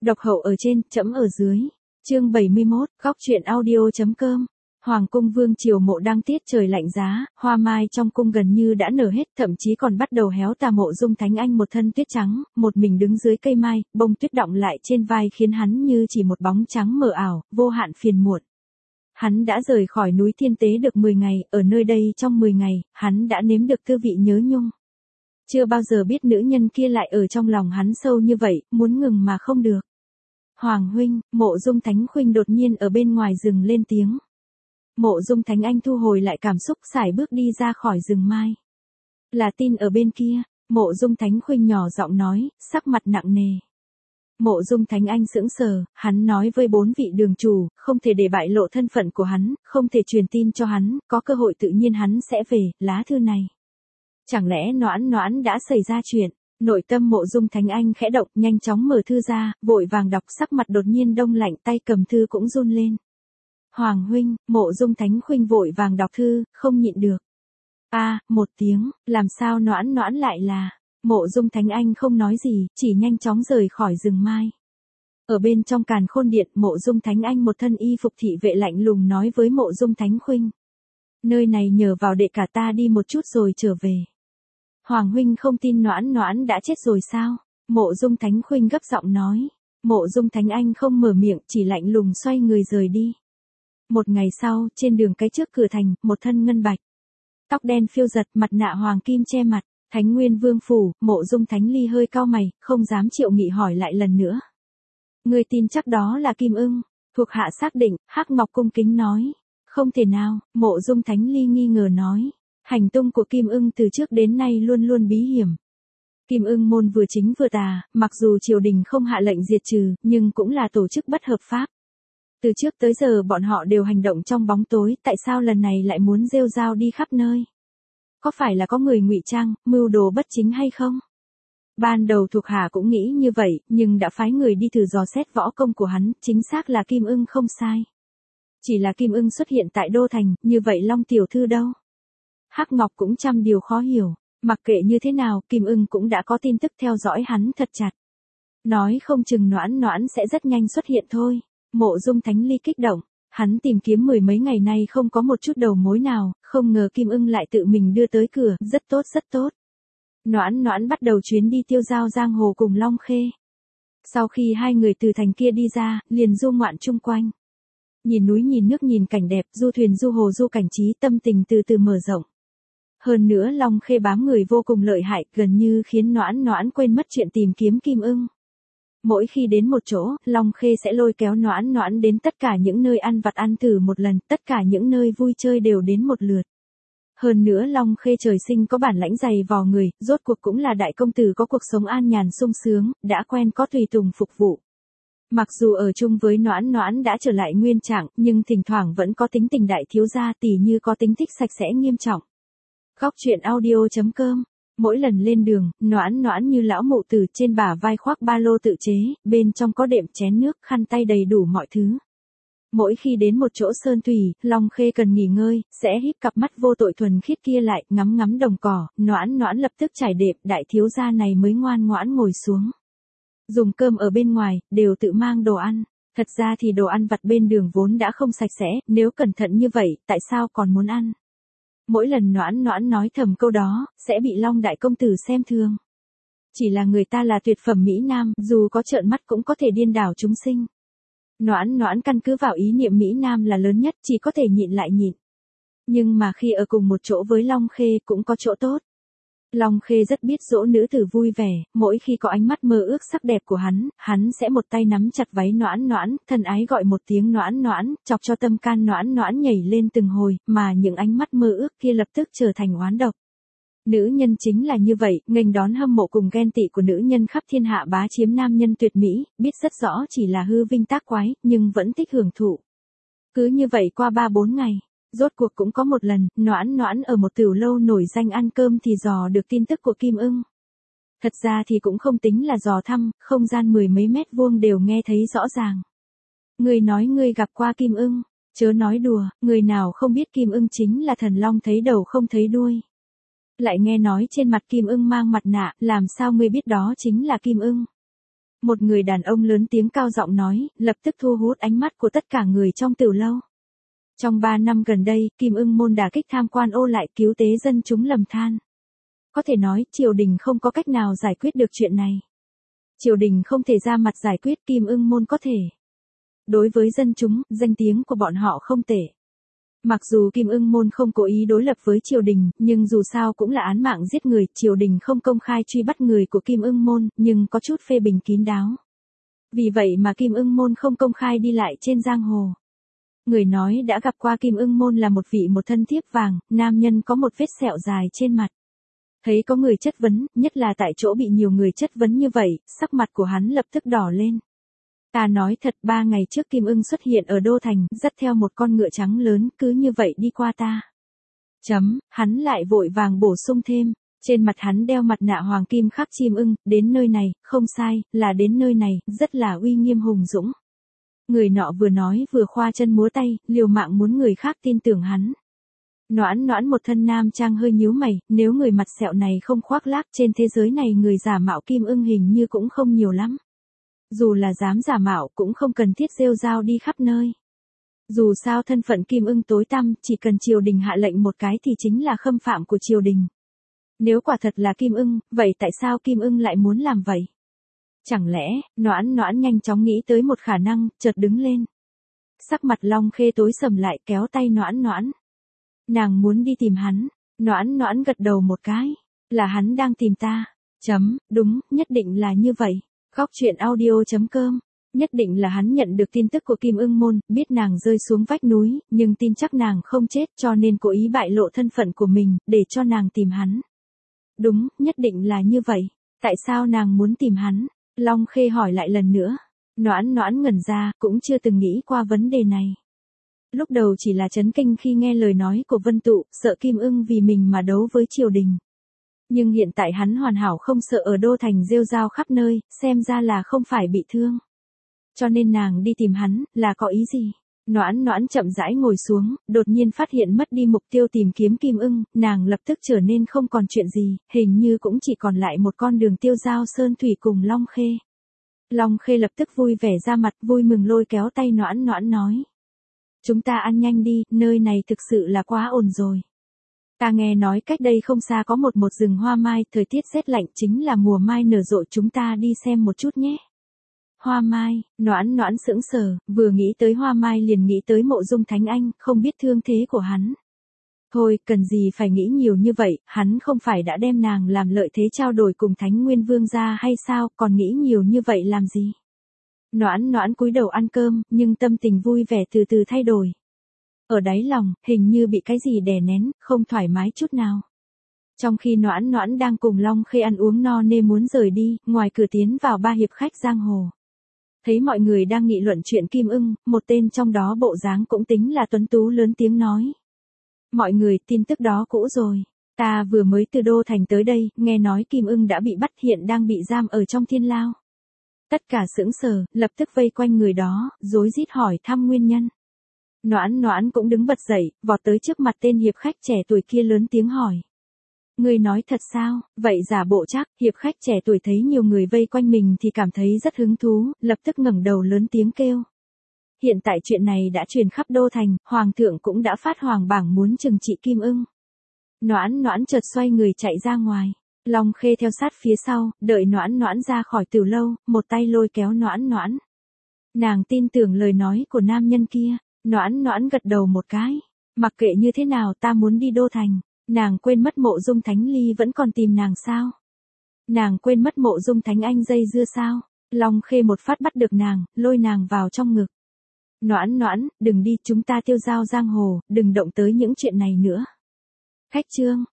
Độc hậu ở trên, trẫm ở dưới. Chương 71, góc truyện audio.com. Hoàng cung vương triều Mộ đang tiết trời lạnh giá, hoa mai trong cung gần như đã nở hết, thậm chí còn bắt đầu héo tà. Mộ Dung Thánh Anh một thân tuyết trắng, một mình đứng dưới cây mai, bông tuyết đọng lại trên vai khiến hắn như chỉ một bóng trắng mờ ảo, vô hạn phiền muộn. Hắn đã rời khỏi núi Thiên Tế được 10 ngày, ở nơi đây trong 10 ngày, hắn đã nếm được tư vị nhớ nhung. Chưa bao giờ biết nữ nhân kia lại ở trong lòng hắn sâu như vậy, muốn ngừng mà không được. Hoàng huynh, Mộ Dung Thánh Khuynh đột nhiên ở bên ngoài rừng lên tiếng. Mộ Dung Thánh Anh thu hồi lại cảm xúc, sải bước đi ra khỏi rừng mai. Là tin ở bên kia, Mộ Dung Thánh Khuynh nhỏ giọng nói, sắc mặt nặng nề. Mộ Dung Thánh Anh sững sờ, hắn nói với 4 vị đường chủ, không thể để bại lộ thân phận của hắn, không thể truyền tin cho hắn, có cơ hội tự nhiên hắn sẽ về. Lá thư này. Chẳng lẽ Noãn đã xảy ra chuyện? Nội tâm Mộ Dung Thánh Anh khẽ động, nhanh chóng mở thư ra, vội vàng đọc, sắc mặt đột nhiên đông lạnh, tay cầm thư cũng run lên. Hoàng huynh, Mộ Dung Thánh Khuynh vội vàng đọc thư, không nhịn được. Một tiếng, làm sao Noãn lại là... Mộ Dung Thánh Anh không nói gì, chỉ nhanh chóng rời khỏi rừng mai. Ở bên trong Càn Khôn Điện, Mộ Dung Thánh Anh một thân y phục thị vệ lạnh lùng nói với Mộ Dung Thánh Khuynh. Nơi này nhờ vào đệ cả ta đi một chút rồi trở về. Hoàng huynh không tin Noãn đã chết rồi sao? Mộ Dung Thánh Khuynh gấp giọng nói. Mộ Dung Thánh Anh không mở miệng, chỉ lạnh lùng xoay người rời đi. Một ngày sau, trên đường cái trước cửa thành, một thân ngân bạch. Tóc đen phiêu giật, mặt nạ hoàng kim che mặt. Thánh Nguyên Vương phủ, Mộ Dung Thánh Ly hơi cau mày, không dám Triệu Nghị hỏi lại lần nữa. Người tin chắc đó là Kim Ưng? Thuộc hạ xác định, Hắc Ngọc cung kính nói. Không thể nào, Mộ Dung Thánh Ly nghi ngờ nói. Hành tung của Kim Ưng từ trước đến nay luôn luôn bí hiểm. Kim Ưng môn vừa chính vừa tà, mặc dù triều đình không hạ lệnh diệt trừ, nhưng cũng là tổ chức bất hợp pháp. Từ trước tới giờ bọn họ đều hành động trong bóng tối, tại sao lần này lại muốn rêu rao đi khắp nơi? Có phải là có người ngụy trang, mưu đồ bất chính hay không? Ban đầu thuộc hạ cũng nghĩ như vậy, nhưng đã phái người đi thử dò xét võ công của hắn, chính xác là Kim Ưng không sai. Chỉ là Kim Ưng xuất hiện tại Đô Thành, như vậy Long tiểu thư đâu? Hắc Ngọc cũng trăm điều khó hiểu, mặc kệ như thế nào, Kim Ưng cũng đã có tin tức theo dõi hắn thật chặt. Nói không chừng Noãn sẽ rất nhanh xuất hiện thôi. Mộ Dung Thánh Ly kích động. Hắn tìm kiếm 10 mấy ngày nay không có một chút đầu mối nào, không ngờ Kim Ưng lại tự mình đưa tới cửa, rất tốt. Noãn bắt đầu chuyến đi tiêu giao giang hồ cùng Long Khê. Sau khi hai người từ thành kia đi ra, liền du ngoạn chung quanh. Nhìn núi nhìn nước nhìn cảnh đẹp, du thuyền du hồ du cảnh trí, tâm tình từ từ mở rộng. Hơn nữa Long Khê bám người vô cùng lợi hại, gần như khiến Noãn quên mất chuyện tìm kiếm Kim Ưng. Mỗi khi đến một chỗ, Long Khê sẽ lôi kéo Noãn đến tất cả những nơi ăn vặt ăn thử một lần, tất cả những nơi vui chơi đều đến một lượt. Hơn nữa Long Khê trời sinh có bản lãnh dày vò người, rốt cuộc cũng là đại công tử có cuộc sống an nhàn sung sướng, đã quen có tùy tùng phục vụ. Mặc dù ở chung với Noãn đã trở lại nguyên trạng, nhưng thỉnh thoảng vẫn có tính tình đại thiếu gia, tỉ như có tính thích sạch sẽ nghiêm trọng. Góc truyện audio.com. Mỗi lần lên đường, Noãn như lão mụ tử, trên bả vai khoác ba lô tự chế, bên trong có đệm chén nước, khăn tay đầy đủ mọi thứ. Mỗi khi đến một chỗ sơn thủy, Long Khê cần nghỉ ngơi, sẽ híp cặp mắt vô tội thuần khiết kia lại, ngắm đồng cỏ, Noãn lập tức trải đệm, đại thiếu gia này mới ngoan ngoãn ngồi xuống. Dùng cơm ở bên ngoài, đều tự mang đồ ăn. Thật ra thì đồ ăn vặt bên đường vốn đã không sạch sẽ, nếu cẩn thận như vậy, tại sao còn muốn ăn? Mỗi lần Noãn nói thầm câu đó, sẽ bị Long đại công tử xem thường. Chỉ là người ta là tuyệt phẩm mỹ nam, dù có trợn mắt cũng có thể điên đảo chúng sinh. Noãn căn cứ vào ý niệm mỹ nam là lớn nhất, chỉ có thể nhịn lại nhịn. Nhưng mà khi ở cùng một chỗ với Long Khê cũng có chỗ tốt. Long Khê rất biết dỗ nữ tử vui vẻ, mỗi khi có ánh mắt mơ ước sắc đẹp của hắn sẽ một tay nắm chặt váy Noãn, thân ái gọi một tiếng Noãn, chọc cho tâm can Noãn nhảy lên từng hồi, mà những ánh mắt mơ ước kia lập tức trở thành oán độc. Nữ nhân chính là như vậy, nghênh đón hâm mộ cùng ghen tị của nữ nhân khắp thiên hạ bá chiếm nam nhân tuyệt mỹ, biết rất rõ chỉ là hư vinh tác quái, nhưng vẫn thích hưởng thụ. Cứ như vậy qua 3-4 ngày. Rốt cuộc cũng có một lần, Noãn ở một tửu lâu nổi danh ăn cơm thì dò được tin tức của Kim Ưng. Thật ra thì cũng không tính là dò thăm, không gian 10 mấy mét vuông đều nghe thấy rõ ràng. Người nói người gặp qua Kim Ưng, chớ nói đùa, người nào không biết Kim Ưng chính là thần long thấy đầu không thấy đuôi. Lại nghe nói trên mặt Kim Ưng mang mặt nạ, làm sao ngươi biết đó chính là Kim Ưng? Một người đàn ông lớn tiếng cao giọng nói, lập tức thu hút ánh mắt của tất cả người trong tiểu lâu. Trong 3 năm gần đây, Kim Ưng Môn đả kích tham quan ô lại cứu tế dân chúng lầm than. Có thể nói, triều đình không có cách nào giải quyết được chuyện này. Triều đình không thể ra mặt giải quyết, Kim Ưng Môn có thể. Đối với dân chúng, danh tiếng của bọn họ không tệ. Mặc dù Kim Ưng Môn không cố ý đối lập với triều đình, nhưng dù sao cũng là án mạng giết người, triều đình không công khai truy bắt người của Kim Ưng Môn, nhưng có chút phê bình kín đáo. Vì vậy mà Kim Ưng Môn không công khai đi lại trên giang hồ. Người nói đã gặp qua Kim Ưng Môn là một vị một thân thiếp vàng, nam nhân có một vết sẹo dài trên mặt. Thấy có người chất vấn, nhất là tại chỗ bị nhiều người chất vấn như vậy, sắc mặt của hắn lập tức đỏ lên. Ta nói thật, 3 ngày trước Kim Ưng xuất hiện ở Đô Thành, dắt theo một con ngựa trắng lớn, cứ như vậy đi qua ta. Hắn lại vội vàng bổ sung thêm, trên mặt hắn đeo mặt nạ hoàng kim khắc chim ưng, đến nơi này, không sai, là đến nơi này, rất là uy nghiêm hùng dũng. Người nọ vừa nói vừa khoa chân múa tay, liều mạng muốn người khác tin tưởng hắn. Noãn Noãn một thân nam trang hơi nhíu mày, nếu người mặt sẹo này không khoác lác, trên thế giới này người giả mạo Kim Ưng hình như cũng không nhiều lắm. Dù là dám giả mạo cũng không cần thiết rêu rao đi khắp nơi. Dù sao thân phận Kim Ưng tối tăm, chỉ cần triều đình hạ lệnh một cái thì chính là khâm phạm của triều đình. Nếu quả thật là Kim Ưng, vậy tại sao Kim Ưng lại muốn làm vậy? Chẳng lẽ, Noãn Noãn nhanh chóng nghĩ tới một khả năng, chợt đứng lên. Sắc mặt Long Khê tối sầm lại, kéo tay Noãn Noãn. Nàng muốn đi tìm hắn. Noãn Noãn gật đầu một cái. Là hắn đang tìm ta. Đúng, nhất định là như vậy. Góc truyện audio.com. Nhất định là hắn nhận được tin tức của Kim Ưng Môn, biết nàng rơi xuống vách núi, nhưng tin chắc nàng không chết cho nên cố ý bại lộ thân phận của mình, để cho nàng tìm hắn. Đúng, nhất định là như vậy. Tại sao nàng muốn tìm hắn? Long Khê hỏi lại lần nữa. Noãn Noãn ngẩn ra, cũng chưa từng nghĩ qua vấn đề này. Lúc đầu chỉ là chấn kinh khi nghe lời nói của Vân Tụ, sợ Kim Ưng vì mình mà đấu với triều đình. Nhưng hiện tại hắn hoàn hảo không sợ ở Đô Thành rêu rao khắp nơi, xem ra là không phải bị thương. Cho nên nàng đi tìm hắn, là có ý gì? Noãn Noãn chậm rãi ngồi xuống, đột nhiên phát hiện mất đi mục tiêu tìm kiếm Kim Ưng, nàng lập tức trở nên không còn chuyện gì, hình như cũng chỉ còn lại một con đường tiêu giao sơn thủy cùng Long Khê. Long Khê lập tức vui vẻ ra mặt, vui mừng lôi kéo tay Noãn Noãn nói. Chúng ta ăn nhanh đi, nơi này thực sự là quá ồn rồi. Ta nghe nói cách đây không xa có một rừng hoa mai, thời tiết rét lạnh chính là mùa mai nở rộ, chúng ta đi xem một chút nhé. Hoa mai, Noãn Noãn sững sờ, vừa nghĩ tới hoa mai liền nghĩ tới Mộ Dung Thánh Anh, không biết thương thế của hắn. Thôi, cần gì phải nghĩ nhiều như vậy, hắn không phải đã đem nàng làm lợi thế trao đổi cùng Thánh Nguyên Vương gia hay sao, còn nghĩ nhiều như vậy làm gì? Noãn Noãn cúi đầu ăn cơm, nhưng tâm tình vui vẻ từ từ thay đổi. Ở đáy lòng, hình như bị cái gì đè nén, không thoải mái chút nào. Trong khi Noãn Noãn đang cùng Long Khê ăn uống no nê muốn rời đi, ngoài cửa tiến vào 3 hiệp khách giang hồ. Thấy mọi người đang nghị luận chuyện Kim Ưng, một tên trong đó bộ dáng cũng tính là tuấn tú lớn tiếng nói. Mọi người, tin tức đó cũ rồi. Ta vừa mới từ Đô Thành tới đây, nghe nói Kim Ưng đã bị bắt, hiện đang bị giam ở trong thiên lao. Tất cả sững sờ, lập tức vây quanh người đó, rối rít hỏi thăm nguyên nhân. Noãn Noãn cũng đứng bật dậy, vọt tới trước mặt tên hiệp khách trẻ tuổi kia lớn tiếng hỏi. Ngươi nói thật sao? Vậy giả bộ chắc, hiệp khách trẻ tuổi thấy nhiều người vây quanh mình thì cảm thấy rất hứng thú, lập tức ngẩng đầu lớn tiếng kêu. Hiện tại chuyện này đã truyền khắp Đô Thành, Hoàng thượng cũng đã phát hoàng bảng muốn trừng trị Kim Ưng. Noãn Noãn chợt xoay người chạy ra ngoài. Long Khê theo sát phía sau, đợi Noãn Noãn ra khỏi tiểu lâu, một tay lôi kéo Noãn Noãn. Nàng tin tưởng lời nói của nam nhân kia. Noãn Noãn gật đầu một cái. Mặc kệ như thế nào ta muốn đi Đô Thành. Nàng quên mất Mộ Dung Thánh Ly vẫn còn tìm nàng sao? Nàng quên mất Mộ Dung Thánh Anh dây dưa sao? Long Khê một phát bắt được nàng, lôi nàng vào trong ngực. Noãn Noãn, đừng đi, chúng ta tiêu giao giang hồ, đừng động tới những chuyện này nữa. Khách chương.